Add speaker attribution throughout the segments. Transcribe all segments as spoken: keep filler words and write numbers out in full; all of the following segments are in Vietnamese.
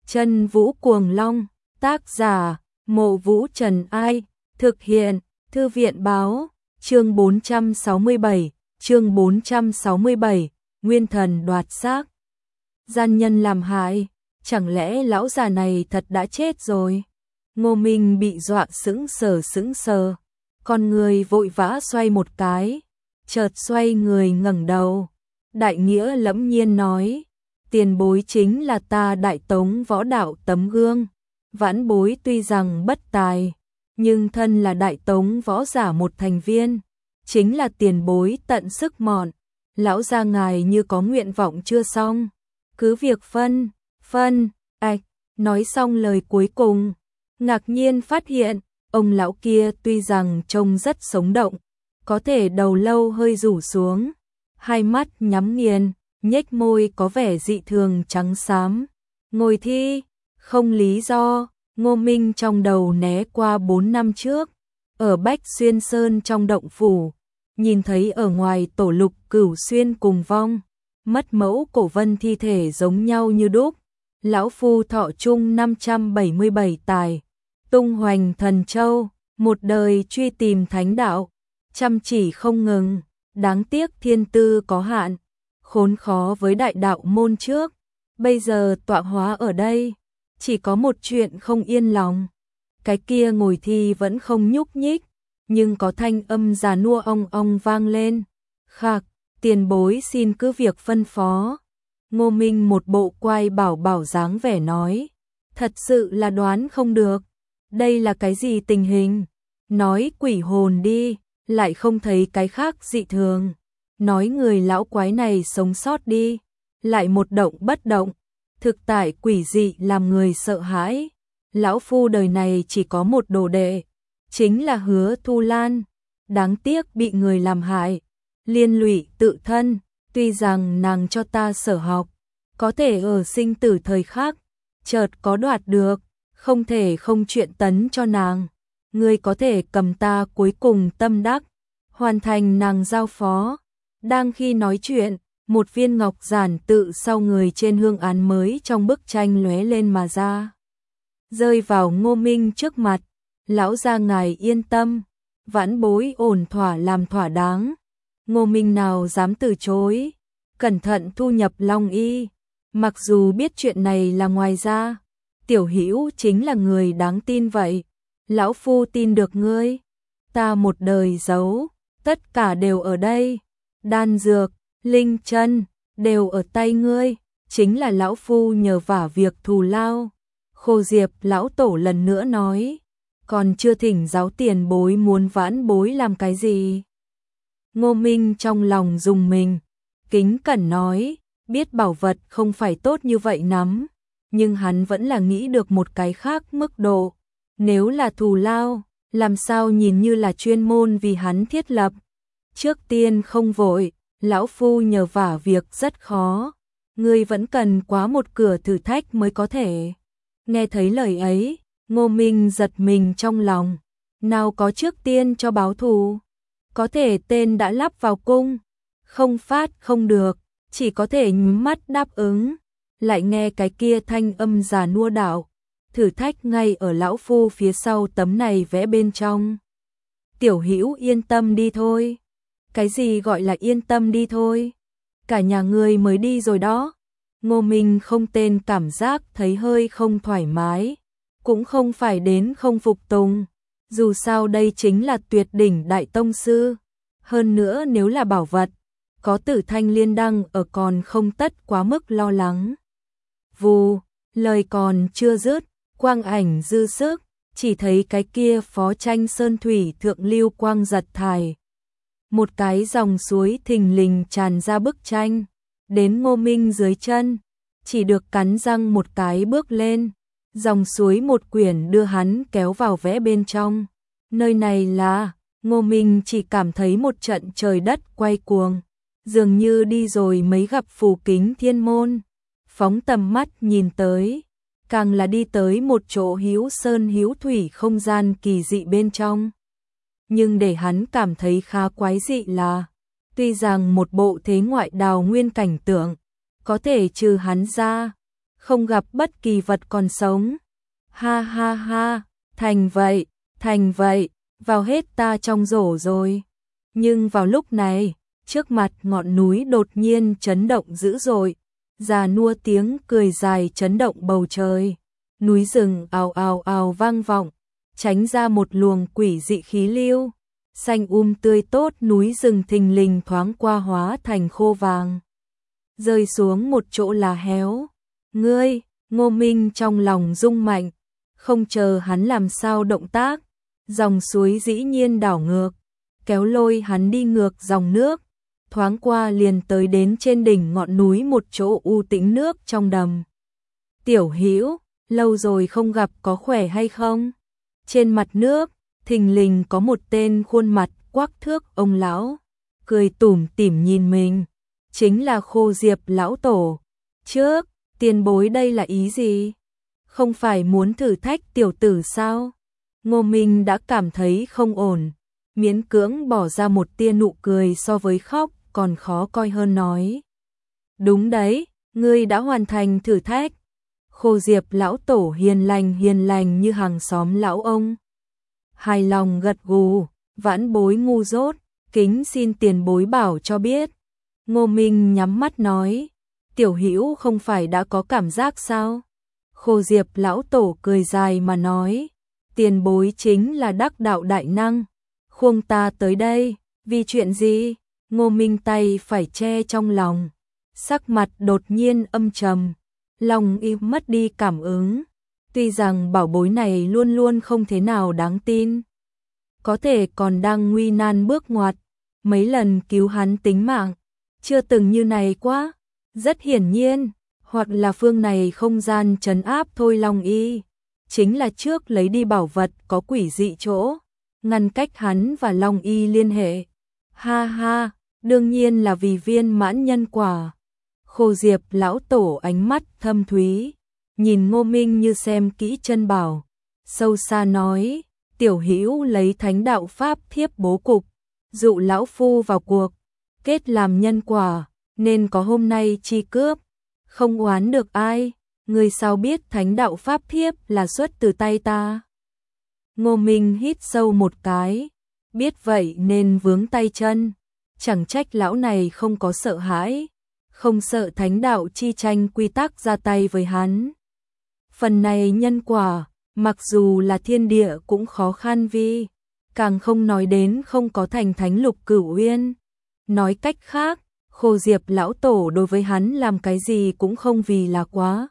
Speaker 1: Chân Vũ Cuồng Long, tác giả, Mộ Vũ Trần Ai, thực hiện, Thư viện Báo, chương bốn trăm sáu mươi bảy, chương bốn trăm sáu mươi bảy, Nguyên Thần đoạt xác. Gian nhân làm hại, chẳng lẽ lão già này thật đã chết rồi? Ngô Minh bị dọa sững sờ sững sờ, con người vội vã xoay một cái, chợt xoay người ngẩng đầu, đại nghĩa lẫm nhiên nói, tiền bối chính là ta Đại Tống võ đạo tấm gương, vãn bối tuy rằng bất tài, nhưng thân là Đại Tống võ giả một thành viên, chính là tiền bối tận sức mọn, lão gia ngài như có nguyện vọng chưa xong, cứ việc phân, phân, ạch, nói xong lời cuối cùng, ngạc nhiên phát hiện, ông lão kia tuy rằng trông rất sống động, có thể đầu lâu hơi rủ xuống, hai mắt nhắm nghiền, nhếch môi có vẻ dị thường trắng xám. Ngồi thi, không lý do, Ngô Minh trong đầu né qua bốn năm trước, ở Bách Xuyên Sơn trong động phủ, nhìn thấy ở ngoài tổ Lục Cửu Xuyên cùng vong, mất mẫu cổ vân thi thể giống nhau như đúc, lão phu thọ chung năm trăm bảy mươi bảy tài, tung hoành thần châu, một đời truy tìm thánh đạo, chăm chỉ không ngừng, đáng tiếc thiên tư có hạn, khốn khó với đại đạo môn trước, bây giờ tọa hóa ở đây, chỉ có một chuyện không yên lòng, cái kia ngồi thi vẫn không nhúc nhích, nhưng có thanh âm già nua ong ong vang lên, khạc, tiền bối xin cứ việc phân phó. Ngô Minh một bộ quai bảo bảo dáng vẻ nói, thật sự là đoán không được, đây là cái gì tình hình, nói quỷ hồn đi, lại không thấy cái khác dị thường, nói người lão quái này sống sót đi, lại một động bất động, thực tại quỷ dị làm người sợ hãi, lão phu đời này chỉ có một đồ đệ, chính là Hứa Thu Lan, đáng tiếc bị người làm hại, liên lụy tự thân, tuy rằng nàng cho ta sở học, có thể ở sinh tử thời khắc, chợt có đoạt được, không thể không chuyện tấn cho nàng, ngươi có thể cầm ta cuối cùng tâm đắc, hoàn thành nàng giao phó. Đang khi nói chuyện, một viên ngọc giản tự sau người trên hương án mới trong bức tranh lóe lên mà ra, rơi vào Ngô Minh trước mặt, lão gia ngài yên tâm, vãn bối ổn thỏa làm thỏa đáng. Ngô Minh nào dám từ chối, cẩn thận thu nhập Long Y, mặc dù biết chuyện này là ngoài ra, Tiểu Hữu chính là người đáng tin vậy, lão phu tin được ngươi, ta một đời giấu, tất cả đều ở đây, đan dược, linh chân, đều ở tay ngươi, chính là lão phu nhờ vả việc thù lao. Khô Diệp lão tổ lần nữa nói, còn chưa thỉnh giáo tiền bối muốn vãn bối làm cái gì. Ngô Minh trong lòng dùng mình, kính cẩn nói, biết bảo vật không phải tốt như vậy nắm, nhưng hắn vẫn là nghĩ được một cái khác mức độ, nếu là thù lao, làm sao nhìn như là chuyên môn vì hắn thiết lập. Trước tiên không vội, lão phu nhờ vả việc rất khó, ngươi vẫn cần quá một cửa thử thách mới có thể. Nghe thấy lời ấy, Ngô Minh giật mình trong lòng, nào có trước tiên cho báo thù, có thể tên đã lắp vào cung, không phát không được, chỉ có thể nhắm mắt đáp ứng, lại nghe cái kia thanh âm già nua đạo, thử thách ngay ở lão phu phía sau tấm này vẽ bên trong. Tiểu Hữu yên tâm đi thôi. Cái gì gọi là yên tâm đi thôi? Cả nhà ngươi mới đi rồi đó. Ngô Minh không tên cảm giác thấy hơi không thoải mái, cũng không phải đến không phục tùng, dù sao đây chính là tuyệt đỉnh đại tông sư, hơn nữa nếu là bảo vật, có Tử Thanh Liên đăng ở còn không tất quá mức lo lắng. Vù, lời còn chưa dứt, quang ảnh dư sức, chỉ thấy cái kia phó tranh sơn thủy thượng lưu quang giật thải. Một cái dòng suối thình lình tràn ra bức tranh, đến Ngô Minh dưới chân, chỉ được cắn răng một cái bước lên, dòng suối một quyển đưa hắn kéo vào vẽ bên trong. Nơi này là, Ngô Minh chỉ cảm thấy một trận trời đất quay cuồng, dường như đi rồi mấy gặp phù kính thiên môn, phóng tầm mắt nhìn tới, càng là đi tới một chỗ hiếu sơn hiếu thủy không gian kỳ dị bên trong. Nhưng để hắn cảm thấy khá quái dị là, tuy rằng một bộ thế ngoại đào nguyên cảnh tượng, có thể trừ hắn ra, không gặp bất kỳ vật còn sống. Ha ha ha, thành vậy, thành vậy, vào hết ta trong rổ rồi. Nhưng vào lúc này, trước mặt ngọn núi đột nhiên chấn động dữ dội, già nua tiếng cười dài chấn động bầu trời. Núi rừng ào ào ào vang vọng, tránh ra một luồng quỷ dị khí lưu. Xanh um tươi tốt núi rừng thình lình thoáng qua hóa thành khô vàng, rơi xuống một chỗ là héo. Ngươi, Ngô Minh trong lòng rung mạnh, không chờ hắn làm sao động tác, dòng suối dĩ nhiên đảo ngược, kéo lôi hắn đi ngược dòng nước, thoáng qua liền tới đến trên đỉnh ngọn núi một chỗ u tĩnh nước trong đầm. Tiểu Hữu, lâu rồi không gặp, có khỏe hay không? Trên mặt nước, thình lình có một tên khuôn mặt quắc thước ông lão, cười tủm tỉm nhìn mình, chính là Khô Diệp lão tổ. Trước, tiền bối đây là ý gì? Không phải muốn thử thách tiểu tử sao? Ngô Minh đã cảm thấy không ổn, miễn cưỡng bỏ ra một tia nụ cười so với khóc còn khó coi hơn nói. Đúng đấy, ngươi đã hoàn thành thử thách. Khô Diệp lão tổ hiền lành hiền lành như hàng xóm lão ông. Hài lòng gật gù, vãn bối ngu dốt, kính xin tiền bối bảo cho biết. Ngô Minh nhắm mắt nói, tiểu hữu không phải đã có cảm giác sao? Khô Diệp lão tổ cười dài mà nói, tiền bối chính là đắc đạo đại năng, khuông ta tới đây, vì chuyện gì? Ngô Minh tay phải che trong lòng, sắc mặt đột nhiên âm trầm, lòng im mất đi cảm ứng. Tuy rằng bảo bối này luôn luôn không thế nào đáng tin, có thể còn đang nguy nan bước ngoặt, mấy lần cứu hắn tính mạng, chưa từng như này quá. Rất hiển nhiên, hoặc là phương này không gian trấn áp Thôi Long Y, chính là trước lấy đi bảo vật có quỷ dị chỗ, ngăn cách hắn và Long Y liên hệ. Ha ha, đương nhiên là vì viên mãn nhân quả. Khô Diệp lão tổ ánh mắt thâm thúy, nhìn Ngô Minh như xem kỹ chân bảo, sâu xa nói, tiểu hữu lấy thánh đạo pháp thiếp bố cục, dụ lão phu vào cuộc, kết làm nhân quả, nên có hôm nay chi cướp, không oán được ai. Người sao biết thánh đạo pháp thiếp là xuất từ tay ta? Ngô Minh hít sâu một cái, biết vậy nên vướng tay chân, chẳng trách lão này không có sợ hãi, không sợ thánh đạo chi tranh quy tắc ra tay với hắn. Phần này nhân quả, mặc dù là thiên địa cũng khó khăn vi, càng không nói đến không có thành thánh Lục Cửu Uyên. Nói cách khác, Khô Diệp lão tổ đối với hắn làm cái gì cũng không vì là quá.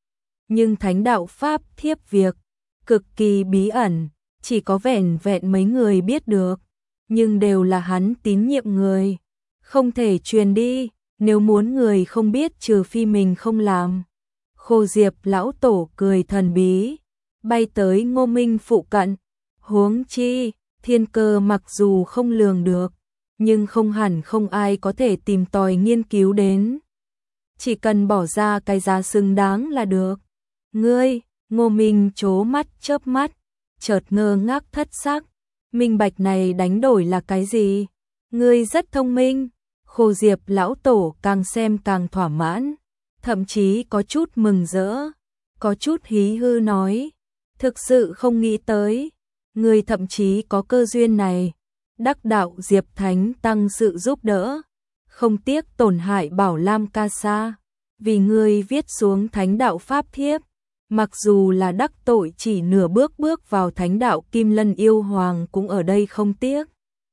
Speaker 1: Nhưng thánh đạo pháp thiếp việc, cực kỳ bí ẩn, chỉ có vẻn vẹn mấy người biết được, nhưng đều là hắn tín nhiệm người, không thể truyền đi, nếu muốn người không biết trừ phi mình không làm. Khô Diệp lão tổ cười thần bí, bay tới Ngô Minh phụ cận, huống chi, thiên cơ mặc dù không lường được, nhưng không hẳn không ai có thể tìm tòi nghiên cứu đến. Chỉ cần bỏ ra cái giá xứng đáng là được. Ngươi, Ngô Minh trố mắt chớp mắt, chợt ngơ ngác thất sắc, minh bạch này đánh đổi là cái gì? Ngươi rất thông minh. Khô Diệp lão tổ càng xem càng thỏa mãn, thậm chí có chút mừng rỡ, có chút hí hư nói, thực sự không nghĩ tới, ngươi thậm chí có cơ duyên này. Đắc đạo Diệp Thánh tăng sự giúp đỡ, không tiếc tổn hại Bảo Lam Ca Sa, vì ngươi viết xuống thánh đạo pháp thiếp, mặc dù là đắc tội chỉ nửa bước bước vào thánh đạo Kim Lân yêu hoàng cũng ở đây không tiếc.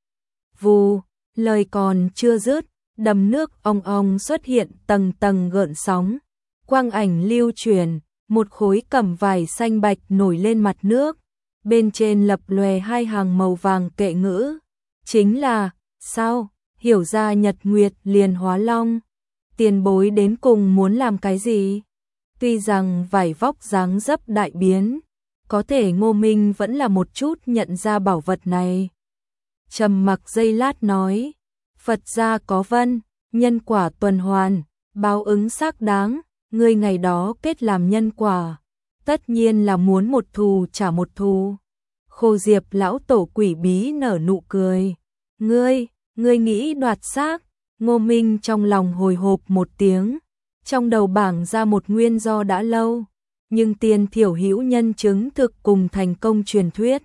Speaker 1: Vù, lời còn chưa dứt, đầm nước ong ong xuất hiện tầng tầng gợn sóng, quang ảnh lưu truyền, một khối cẩm vải xanh bạch nổi lên mặt nước, bên trên lập lòe hai hàng màu vàng kệ ngữ, chính là, sao, hiểu ra nhật nguyệt liền hóa long, tiền bối đến cùng muốn làm cái gì? Tuy rằng vải vóc dáng dấp đại biến, có thể Ngô Minh vẫn là một chút nhận ra bảo vật này. Trầm mặc giây lát nói, Phật gia có vân, nhân quả tuần hoàn, báo ứng xác đáng, ngươi ngày đó kết làm nhân quả, tất nhiên là muốn một thù trả một thù. Khô Diệp lão tổ quỷ bí nở nụ cười, ngươi, ngươi nghĩ đoạt xác? Ngô Minh trong lòng hồi hộp một tiếng, trong đầu bảng ra một nguyên do đã lâu, nhưng Tiền Thiểu Hữu nhân chứng thực cùng thành công truyền thuyết.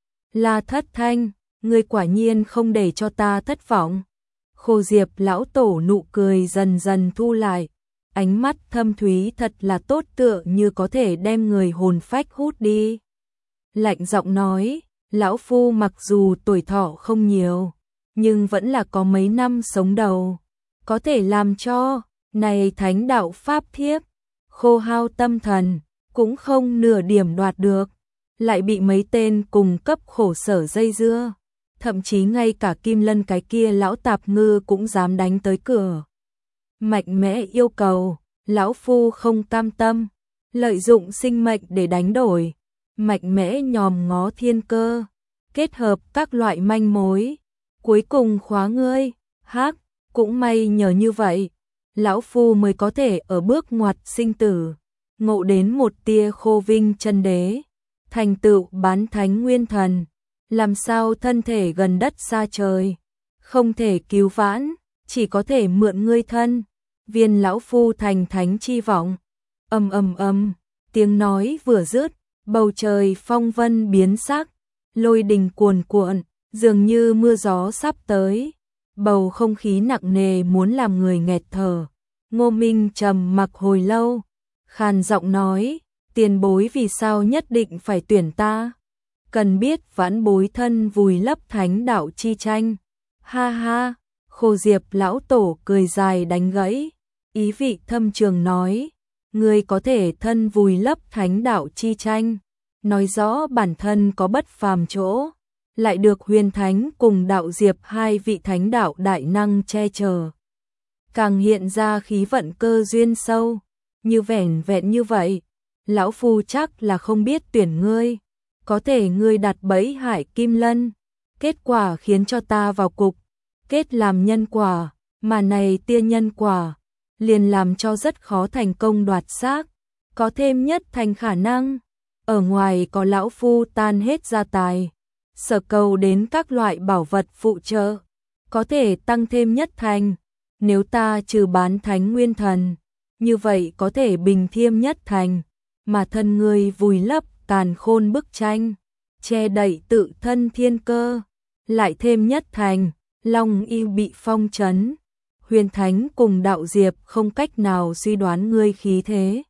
Speaker 1: La Thất Thanh, ngươi quả nhiên không để cho ta thất vọng. Khô Diệp lão tổ nụ cười dần dần thu lại, ánh mắt thâm thúy thật là tốt, tựa như có thể đem người hồn phách hút đi. Lạnh giọng nói, lão phu mặc dù tuổi thọ không nhiều, nhưng vẫn là có mấy năm sống đầu, có thể làm cho này thánh đạo pháp thiếp khô hao tâm thần, cũng không nửa điểm đoạt được, lại bị mấy tên cùng cấp khổ sở dây dưa, thậm chí ngay cả Kim Lân cái kia lão tạp ngư cũng dám đánh tới cửa. Mạnh mẽ yêu cầu, lão phu không cam tâm, lợi dụng sinh mệnh để đánh đổi, mạnh mẽ nhòm ngó thiên cơ, kết hợp các loại manh mối, cuối cùng khóa ngươi. Hắc, cũng may nhờ như vậy, lão phu mới có thể ở bước ngoặt sinh tử, ngộ đến một tia khô vinh chân đế, thành tựu bán thánh nguyên thần, làm sao thân thể gần đất xa trời, không thể cứu vãn, chỉ có thể mượn ngươi thân, viên lão phu thành thánh chi vọng. Ầm ầm ầm, tiếng nói vừa dứt, bầu trời phong vân biến sắc, lôi đình cuồn cuộn, dường như mưa gió sắp tới, bầu không khí nặng nề muốn làm người nghẹt thở. Ngô Minh trầm mặc hồi lâu, khàn giọng nói, tiền bối vì sao nhất định phải tuyển ta? Cần biết vãn bối thân vùi lấp thánh đạo chi tranh. Ha ha, Khô Diệp lão tổ cười dài đánh gãy, ý vị thâm trường nói, ngươi có thể thân vùi lấp thánh đạo chi tranh, nói rõ bản thân có bất phàm chỗ, lại được Huyền Thánh cùng Đạo Diệp hai vị thánh đạo đại năng che chở, càng hiện ra khí vận cơ duyên sâu, như vẻn vẹn như vậy, lão phu chắc là không biết tuyển ngươi, có thể ngươi đặt bẫy hại Kim Lân, kết quả khiến cho ta vào cục, kết làm nhân quả, mà này tia nhân quả, liền làm cho rất khó thành công đoạt xác, có thêm nhất thành khả năng, ở ngoài có lão phu tan hết gia tài, sở cầu đến các loại bảo vật phụ trợ, có thể tăng thêm nhất thành, nếu ta trừ bán thánh nguyên thần, như vậy có thể bình thiêm nhất thành, mà thân người vùi lấp càn khôn bức tranh, che đậy tự thân thiên cơ, lại thêm nhất thành, Long yêu bị phong trấn, Huyền Thánh cùng Đạo Diệp không cách nào suy đoán ngươi khí thế.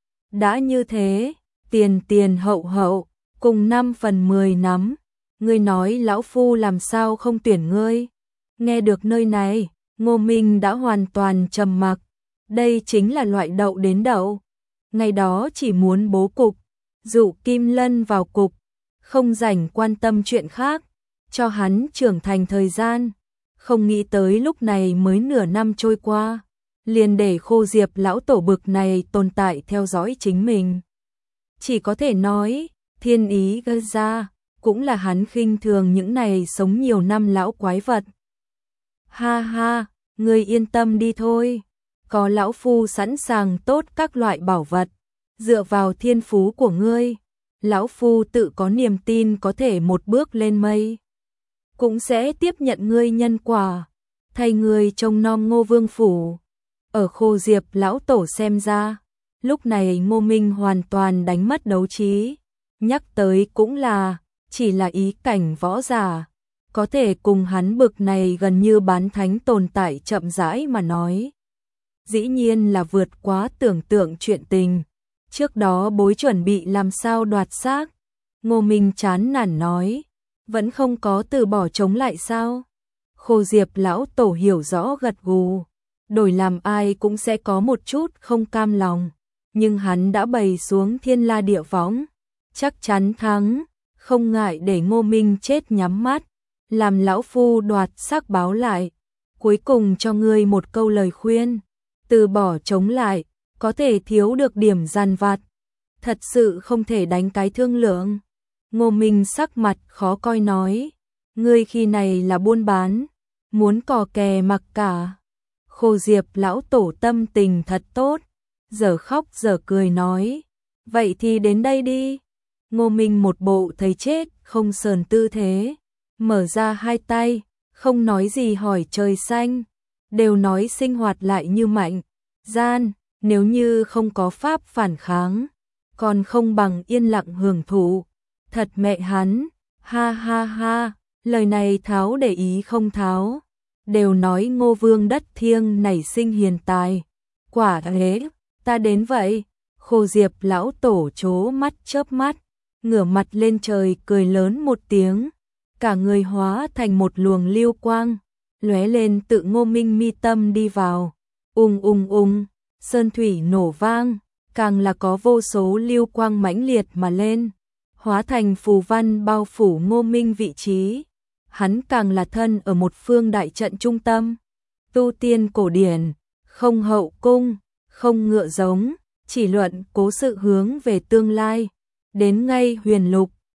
Speaker 1: Đã như thế, tiền tiền hậu hậu, cùng năm phần mười nắm, ngươi nói lão phu làm sao không tuyển ngươi? Nghe được nơi này, Ngô Minh đã hoàn toàn trầm mặc, đây chính là loại đậu đến đậu. Ngày đó chỉ muốn bố cục, dụ Kim Lân vào cục, không rảnh quan tâm chuyện khác, cho hắn trưởng thành thời gian. Không nghĩ tới lúc này mới nửa năm trôi qua, liền để Khô Diệp lão tổ bực này tồn tại theo dõi chính mình. Chỉ có thể nói, thiên ý gây ra, cũng là hắn khinh thường những này sống nhiều năm lão quái vật. Ha ha, ngươi yên tâm đi thôi, có lão phu sẵn sàng tốt các loại bảo vật, dựa vào thiên phú của ngươi, lão phu tự có niềm tin có thể một bước lên mây. Cũng sẽ tiếp nhận ngươi nhân quả, thay ngươi trông nom Ngô Vương phủ. Ở Khô Diệp lão tổ xem ra, lúc này Ngô Minh hoàn toàn đánh mất đấu trí, nhắc tới cũng là, chỉ là ý cảnh võ giả, có thể cùng hắn bực này gần như bán thánh tồn tại chậm rãi mà nói. Dĩ nhiên là vượt quá tưởng tượng chuyện tình, trước đó bối chuẩn bị làm sao đoạt xác, Ngô Minh chán nản nói. Vẫn không có từ bỏ chống lại sao? Khô Diệp lão tổ hiểu rõ gật gù, đổi làm ai cũng sẽ có một chút không cam lòng, nhưng hắn đã bày xuống thiên la địa võng, chắc chắn thắng, không ngại để Ngô Minh chết nhắm mắt, làm lão phu đoạt xác báo lại, cuối cùng cho ngươi một câu lời khuyên, từ bỏ chống lại, có thể thiếu được điểm giàn vặt, thật sự không thể đánh cái thương lượng. Ngô Minh sắc mặt khó coi nói, ngươi khi này là buôn bán, muốn cò kè mặc cả. Khô Diệp lão tổ tâm tình thật tốt, giờ khóc giờ cười nói, vậy thì đến đây đi. Ngô Minh một bộ thấy chết không sờn tư thế, mở ra hai tay, không nói gì hỏi trời xanh, đều nói sinh hoạt lại như mạnh, gian, nếu như không có pháp phản kháng, còn không bằng yên lặng hưởng thụ. Thật mẹ hắn, ha ha ha, lời này tháo để ý không tháo. Đều nói Ngô Vương đất thiêng nảy sinh hiền tài. Quả thế, ta đến vậy. Khô Diệp lão tổ chố mắt chớp mắt, ngửa mặt lên trời cười lớn một tiếng, cả người hóa thành một luồng lưu quang, lóe lên tự Ngô Minh mi tâm đi vào. Ung ung ung, sơn thủy nổ vang, càng là có vô số lưu quang mãnh liệt mà lên, hóa thành phù văn bao phủ Ngô Minh vị trí. Hắn càng là thân ở một phương đại trận trung tâm. Tu tiên cổ điển, không hậu cung, không ngựa giống, chỉ luận cố sự hướng về tương lai. Đến ngay huyền lục,